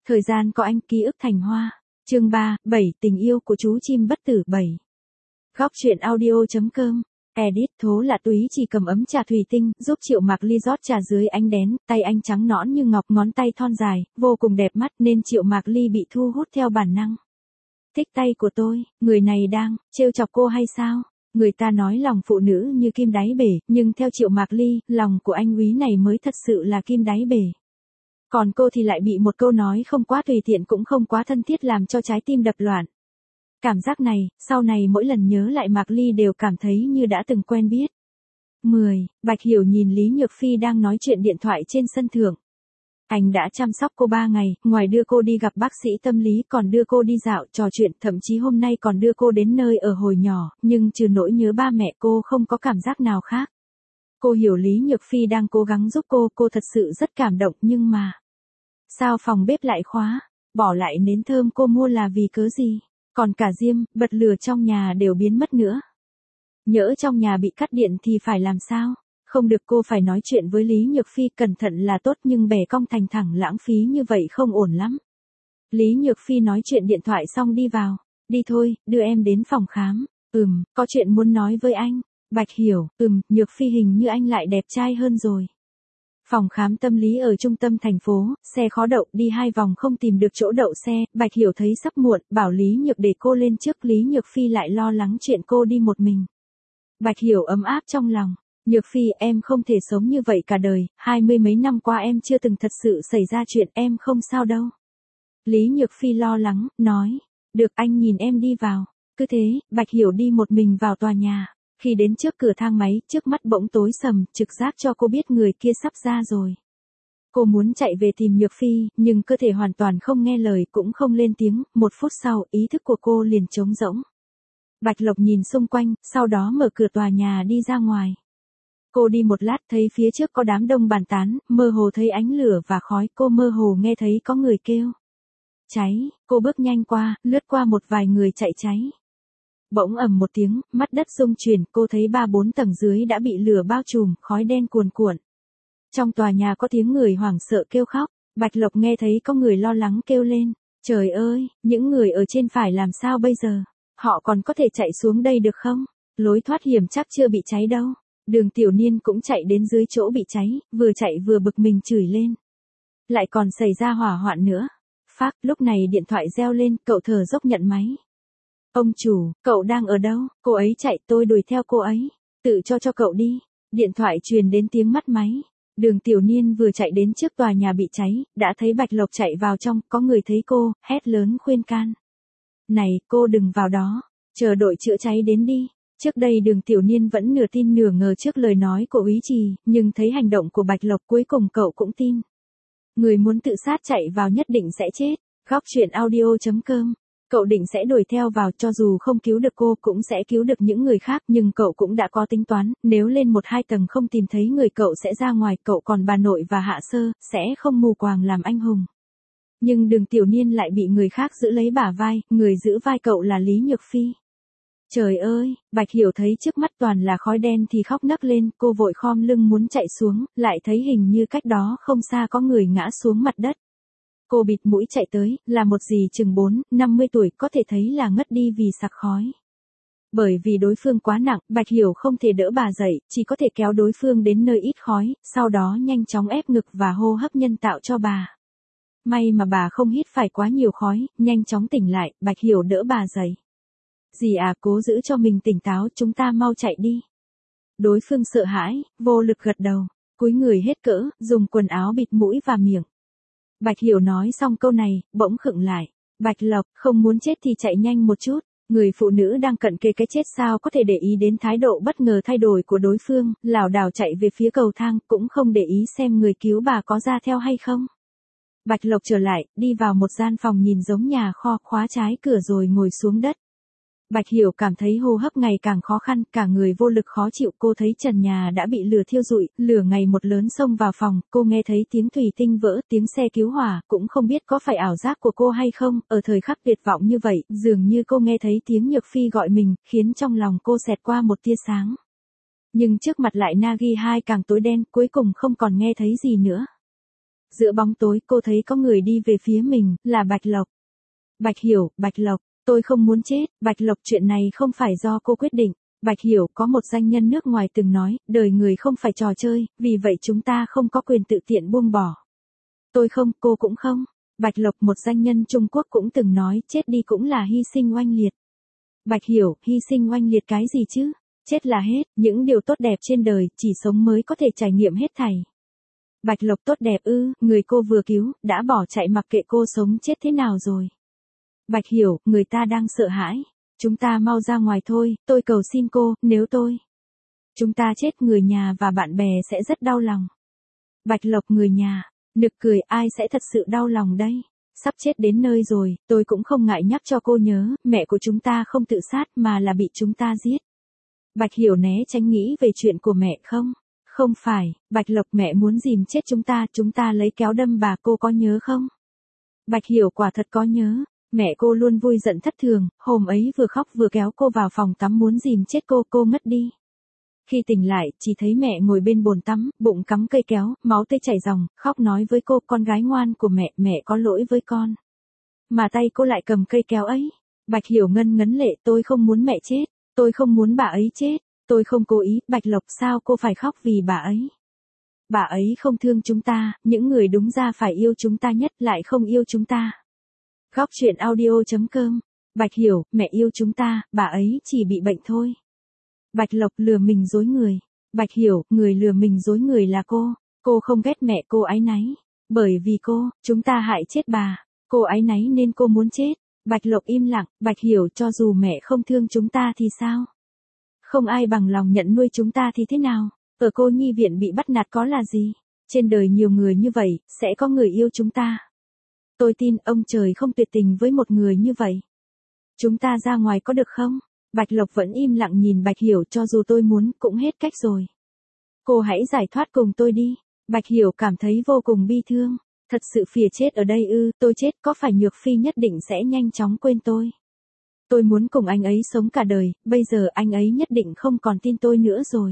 Thời gian có anh, ký ức thành hoa. Chương 3, 7, tình yêu của chú chim bất tử 7. Góc truyện audio.com. Edit Thố là Túy chỉ cầm ấm trà thủy tinh, giúp Triệu Mạc Ly rót trà dưới ánh đèn, tay anh trắng nõn như ngọc, ngón tay thon dài, vô cùng đẹp mắt nên Triệu Mạc Ly bị thu hút theo bản năng. Thích tay của tôi, người này đang trêu chọc cô hay sao? Người ta nói lòng phụ nữ như kim đáy bể, nhưng theo Triệu Mạc Ly, lòng của anh úy này mới thật sự là kim đáy bể. Còn cô thì lại bị một câu nói không quá tùy tiện cũng không quá thân thiết làm cho trái tim đập loạn. Cảm giác này, sau này mỗi lần nhớ lại Mạc Ly đều cảm thấy như đã từng quen biết. 10. Bạch Hiểu nhìn Lý Nhược Phi đang nói chuyện điện thoại trên sân thượng. Anh đã chăm sóc cô 3 ngày, ngoài đưa cô đi gặp bác sĩ tâm lý còn đưa cô đi dạo trò chuyện, thậm chí hôm nay còn đưa cô đến nơi ở hồi nhỏ, nhưng trừ nỗi nhớ ba mẹ cô không có cảm giác nào khác. Cô hiểu Lý Nhược Phi đang cố gắng giúp cô thật sự rất cảm động nhưng mà... Sao phòng bếp lại khóa, bỏ lại nến thơm cô mua là vì cớ gì, còn cả diêm, bật lửa trong nhà đều biến mất nữa. Nhỡ trong nhà bị cắt điện thì phải làm sao? Không được, cô phải nói chuyện với Lý Nhược Phi cẩn thận là tốt nhưng bẻ cong thành thẳng lãng phí như vậy không ổn lắm. Lý Nhược Phi nói chuyện điện thoại xong đi vào. Đi thôi, đưa em đến phòng khám. Có chuyện muốn nói với anh. Bạch Hiểu, Nhược Phi hình như anh lại đẹp trai hơn rồi. Phòng khám tâm lý ở trung tâm thành phố, xe khó đậu, đi 2 vòng không tìm được chỗ đậu xe, Bạch Hiểu thấy sắp muộn, bảo Lý Nhược để cô lên trước, Lý Nhược Phi lại lo lắng chuyện cô đi một mình. Bạch Hiểu ấm áp trong lòng. Nhược Phi, em không thể sống như vậy cả đời, 20 mấy năm qua em chưa từng thật sự xảy ra chuyện, em không sao đâu. Lý Nhược Phi lo lắng, nói, được, anh nhìn em đi vào. Cứ thế, Bạch Hiểu đi một mình vào tòa nhà. Khi đến trước cửa thang máy, trước mắt bỗng tối sầm, trực giác cho cô biết người kia sắp ra rồi. Cô muốn chạy về tìm Nhược Phi, nhưng cơ thể hoàn toàn không nghe lời, cũng không lên tiếng, 1 phút sau, ý thức của cô liền trống rỗng. Bạch Lộc nhìn xung quanh, sau đó mở cửa tòa nhà đi ra ngoài. Cô đi một lát thấy phía trước có đám đông bàn tán, mơ hồ thấy ánh lửa và khói, cô mơ hồ nghe thấy có người kêu. Cháy, cô bước nhanh qua, lướt qua một vài người chạy cháy. Bỗng ầm một tiếng, mắt đất rung chuyển, cô thấy 3-4 tầng dưới đã bị lửa bao trùm, khói đen cuồn cuộn. Trong tòa nhà có tiếng người hoảng sợ kêu khóc, Bạch Lộc nghe thấy có người lo lắng kêu lên. Trời ơi, những người ở trên phải làm sao bây giờ? Họ còn có thể chạy xuống đây được không? Lối thoát hiểm chắc chưa bị cháy đâu. Đường Tiểu Niên cũng chạy đến dưới chỗ bị cháy, vừa chạy vừa bực mình chửi lên. Lại còn xảy ra hỏa hoạn nữa. Phác, lúc này điện thoại reo lên, cậu thở dốc nhận máy. Ông chủ, cậu đang ở đâu? Cô ấy chạy, tôi đuổi theo cô ấy. Tự cho cậu đi. Điện thoại truyền đến tiếng mắt máy. Đường Tiểu Niên vừa chạy đến trước tòa nhà bị cháy, đã thấy Bạch Lộc chạy vào trong, có người thấy cô, hét lớn khuyên can. Này, cô đừng vào đó, chờ đội chữa cháy đến đi. Trước đây Đường Tiểu Niên vẫn nửa tin nửa ngờ trước lời nói của úy trì, nhưng thấy hành động của Bạch Lộc cuối cùng cậu cũng tin. Người muốn tự sát chạy vào nhất định sẽ chết. Góc truyện audio.com. Cậu định sẽ đuổi theo vào, cho dù không cứu được cô cũng sẽ cứu được những người khác, nhưng cậu cũng đã có tính toán, nếu lên 1-2 tầng không tìm thấy người cậu sẽ ra ngoài, cậu còn bà nội và Hạ Sơ, sẽ không mù quáng làm anh hùng. Nhưng Đường Tiểu Niên lại bị người khác giữ lấy bả vai, người giữ vai cậu là Lý Nhược Phi. Trời ơi, Bạch Hiểu thấy trước mắt toàn là khói đen thì khóc nấc lên, cô vội khom lưng muốn chạy xuống, lại thấy hình như cách đó không xa có người ngã xuống mặt đất. Cô bịt mũi chạy tới, là một dì chừng 40-50 tuổi, có thể thấy là ngất đi vì sặc khói. Bởi vì đối phương quá nặng, Bạch Hiểu không thể đỡ bà dậy, chỉ có thể kéo đối phương đến nơi ít khói, sau đó nhanh chóng ép ngực và hô hấp nhân tạo cho bà. May mà bà không hít phải quá nhiều khói, nhanh chóng tỉnh lại, Bạch Hiểu đỡ bà dậy. Dì à, cố giữ cho mình tỉnh táo, chúng ta mau chạy đi. Đối phương sợ hãi, vô lực gật đầu, cúi người hết cỡ, dùng quần áo bịt mũi và miệng. Bạch Hiểu nói xong câu này, bỗng khựng lại. Bạch Lộc, không muốn chết thì chạy nhanh một chút. Người phụ nữ đang cận kề cái chết sao có thể để ý đến thái độ bất ngờ thay đổi của đối phương, lảo đảo chạy về phía cầu thang, cũng không để ý xem người cứu bà có ra theo hay không. Bạch Lộc trở lại, đi vào một gian phòng nhìn giống nhà kho, khóa trái cửa rồi ngồi xuống đất. Bạch Hiểu cảm thấy hô hấp ngày càng khó khăn, cả người vô lực khó chịu, cô thấy trần nhà đã bị lửa thiêu rụi, lửa ngày một lớn xông vào phòng, cô nghe thấy tiếng thủy tinh vỡ, tiếng xe cứu hỏa, cũng không biết có phải ảo giác của cô hay không, ở thời khắc tuyệt vọng như vậy, dường như cô nghe thấy tiếng Nhược Phi gọi mình, khiến trong lòng cô xẹt qua một tia sáng. Nhưng trước mặt lại Nagi 2 càng tối đen, cuối cùng không còn nghe thấy gì nữa. Giữa bóng tối cô thấy có người đi về phía mình, là Bạch Lộc. Bạch Hiểu, Bạch Lộc, tôi không muốn chết, Bạch Lộc chuyện này không phải do cô quyết định. Bạch Hiểu có một doanh nhân nước ngoài từng nói, đời người không phải trò chơi, vì vậy chúng ta không có quyền tự tiện buông bỏ. Tôi không, cô cũng không. Bạch Lộc một doanh nhân Trung Quốc cũng từng nói, chết đi cũng là hy sinh oanh liệt. Bạch Hiểu, hy sinh oanh liệt cái gì chứ? Chết là hết, những điều tốt đẹp trên đời, chỉ sống mới có thể trải nghiệm hết thảy. Bạch Lộc tốt đẹp ư, người cô vừa cứu, đã bỏ chạy mặc kệ cô sống chết thế nào rồi. Bạch Hiểu, người ta đang sợ hãi. Chúng ta mau ra ngoài thôi, tôi cầu xin cô, nếu chúng ta chết người nhà và bạn bè sẽ rất đau lòng. Bạch Lộc người nhà, nực cười ai sẽ thật sự đau lòng đây. Sắp chết đến nơi rồi, tôi cũng không ngại nhắc cho cô nhớ, mẹ của chúng ta không tự sát mà là bị chúng ta giết. Bạch Hiểu né tránh nghĩ về chuyện của mẹ không? Không phải, Bạch Lộc mẹ muốn dìm chết chúng ta lấy kéo đâm bà cô có nhớ không? Bạch Hiểu quả thật có nhớ, mẹ cô luôn vui giận thất thường, hôm ấy vừa khóc vừa kéo cô vào phòng tắm muốn dìm chết cô ngất đi. Khi tỉnh lại, chỉ thấy mẹ ngồi bên bồn tắm, bụng cắm cây kéo, máu tươi chảy ròng, khóc nói với cô, con gái ngoan của mẹ có lỗi với con. Mà tay cô lại cầm cây kéo ấy. Bạch Hiểu ngấn lệ, tôi không muốn mẹ chết, tôi không muốn bà ấy chết, tôi không cố ý, Bạch Lộc sao cô phải khóc vì bà ấy. Bà ấy không thương chúng ta, những người đúng ra phải yêu chúng ta nhất lại không yêu chúng ta. Góc truyện audio.com, Bạch Hiểu, mẹ yêu chúng ta, bà ấy chỉ bị bệnh thôi. Bạch Lộc lừa mình dối người. Bạch Hiểu, người lừa mình dối người là cô không ghét mẹ cô áy náy. Bởi vì chúng ta hại chết bà, cô áy náy nên cô muốn chết. Bạch Lộc im lặng, Bạch Hiểu cho dù mẹ không thương chúng ta thì sao? Không ai bằng lòng nhận nuôi chúng ta thì thế nào? Ở cô nhi viện bị bắt nạt có là gì? Trên đời nhiều người như vậy, sẽ có người yêu chúng ta. Tôi tin ông trời không tuyệt tình với một người như vậy. Chúng ta ra ngoài có được không? Bạch Lộc vẫn im lặng nhìn Bạch Hiểu cho dù tôi muốn cũng hết cách rồi. Cô hãy giải thoát cùng tôi đi. Bạch Hiểu cảm thấy vô cùng bi thương. Thật sự phìa chết ở đây ư, tôi chết có phải Nhược Phi nhất định sẽ nhanh chóng quên tôi. Tôi muốn cùng anh ấy sống cả đời, bây giờ anh ấy nhất định không còn tin tôi nữa rồi.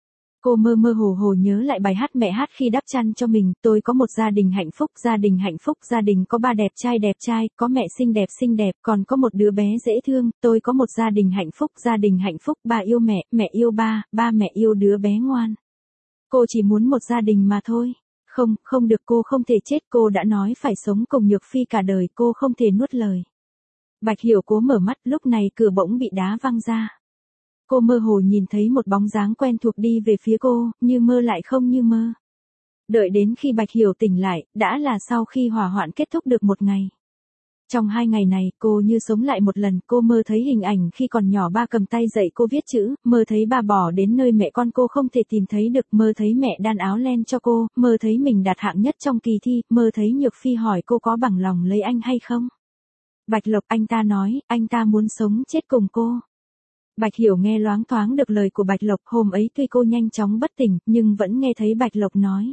Cô mơ mơ hồ hồ nhớ lại bài hát mẹ hát khi đắp chăn cho mình, tôi có một gia đình hạnh phúc, gia đình có ba đẹp trai, có mẹ xinh đẹp, còn có một đứa bé dễ thương, tôi có một gia đình hạnh phúc, ba yêu mẹ yêu ba mẹ yêu đứa bé ngoan. Cô chỉ muốn một gia đình mà thôi. Không được, cô không thể chết, cô đã nói phải sống cùng Nhược Phi cả đời, cô không thể nuốt lời. Bạch Hiểu cố mở mắt, lúc này cửa bỗng bị đá văng ra. Cô mơ hồ nhìn thấy một bóng dáng quen thuộc đi về phía cô, như mơ lại không như mơ. Đợi đến khi Bạch Hiểu tỉnh lại, đã là sau khi hỏa hoạn kết thúc được một ngày. Trong 2 ngày này, cô như sống lại một lần, cô mơ thấy hình ảnh khi còn nhỏ ba cầm tay dạy cô viết chữ, mơ thấy ba bỏ đến nơi mẹ con cô không thể tìm thấy được, mơ thấy mẹ đan áo len cho cô, mơ thấy mình đạt hạng nhất trong kỳ thi, mơ thấy Nhược Phi hỏi cô có bằng lòng lấy anh hay không. Bạch Lộc, anh ta nói, anh ta muốn sống chết cùng cô. Bạch Hiểu nghe loáng thoáng được lời của Bạch Lộc, hôm ấy tuy cô nhanh chóng bất tỉnh, nhưng vẫn nghe thấy Bạch Lộc nói.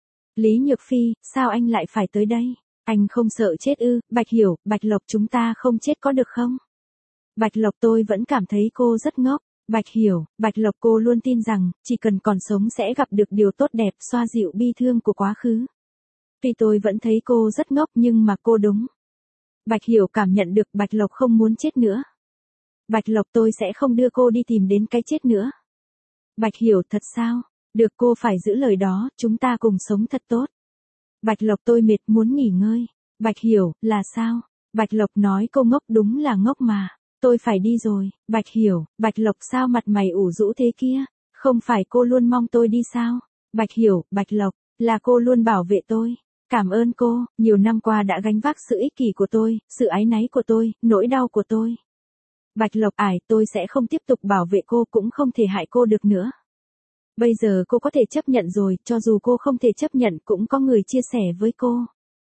Lý Nhược Phi, sao anh lại phải tới đây? Anh không sợ chết ư? Bạch Hiểu, Bạch Lộc chúng ta không chết có được không? Bạch Lộc tôi vẫn cảm thấy cô rất ngốc. Bạch Hiểu, Bạch Lộc cô luôn tin rằng, chỉ cần còn sống sẽ gặp được điều tốt đẹp, xoa dịu bi thương của quá khứ. Tuy tôi vẫn thấy cô rất ngốc nhưng mà cô đúng. Bạch Hiểu cảm nhận được Bạch Lộc không muốn chết nữa. Bạch Lộc tôi sẽ không đưa cô đi tìm đến cái chết nữa. Bạch Hiểu thật sao? Được, cô phải giữ lời đó, chúng ta cùng sống thật tốt. Bạch Lộc tôi mệt muốn nghỉ ngơi. Bạch Hiểu, là sao? Bạch Lộc nói cô ngốc, đúng là ngốc mà. Tôi phải đi rồi. Bạch Hiểu, Bạch Lộc sao mặt mày ủ rũ thế kia? Không phải cô luôn mong tôi đi sao? Bạch Hiểu, Bạch Lộc, là cô luôn bảo vệ tôi. Cảm ơn cô, nhiều năm qua đã gánh vác sự ích kỷ của tôi, sự áy náy của tôi, nỗi đau của tôi. Bạch Lộc tôi sẽ không tiếp tục bảo vệ cô, cũng không thể hại cô được nữa. Bây giờ cô có thể chấp nhận rồi, cho dù cô không thể chấp nhận cũng có người chia sẻ với cô.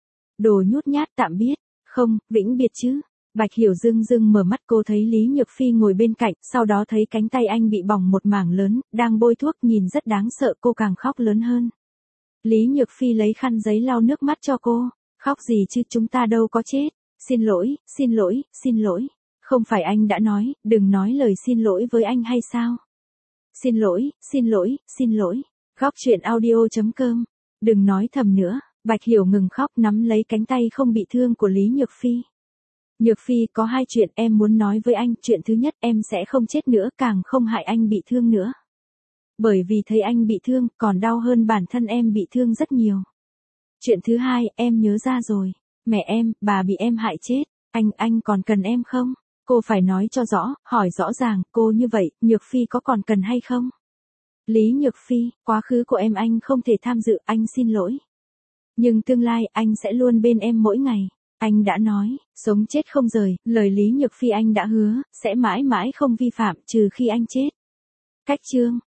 Đồ nhút nhát, tạm biết. Không, vĩnh biệt chứ. Bạch Hiểu dưng mở mắt, cô thấy Lý Nhược Phi ngồi bên cạnh, sau đó thấy cánh tay anh bị bỏng một mảng lớn, đang bôi thuốc, nhìn rất đáng sợ, cô càng khóc lớn hơn. Lý Nhược Phi lấy khăn giấy lau nước mắt cho cô. Khóc gì chứ, chúng ta đâu có chết. Xin lỗi. Không phải anh đã nói, đừng nói lời xin lỗi với anh hay sao? Xin lỗi. Góc truyện audio.com. Đừng nói thầm nữa. Bạch Hiểu ngừng khóc nắm lấy cánh tay không bị thương của Lý Nhược Phi. Nhược Phi, có hai chuyện em muốn nói với anh. Chuyện thứ nhất, em sẽ không chết nữa, càng không hại anh bị thương nữa. Bởi vì thấy anh bị thương, còn đau hơn bản thân em bị thương rất nhiều. Chuyện thứ hai, em nhớ ra rồi. Mẹ em, bà bị em hại chết. Anh còn cần em không? Cô phải nói cho rõ, hỏi rõ ràng, cô như vậy, Nhược Phi có còn cần hay không? Lý Nhược Phi, quá khứ của em anh không thể tham dự, anh xin lỗi. Nhưng tương lai, anh sẽ luôn bên em mỗi ngày. Anh đã nói, sống chết không rời, lời Lý Nhược Phi anh đã hứa, sẽ mãi mãi không vi phạm, trừ khi anh chết. Cách chương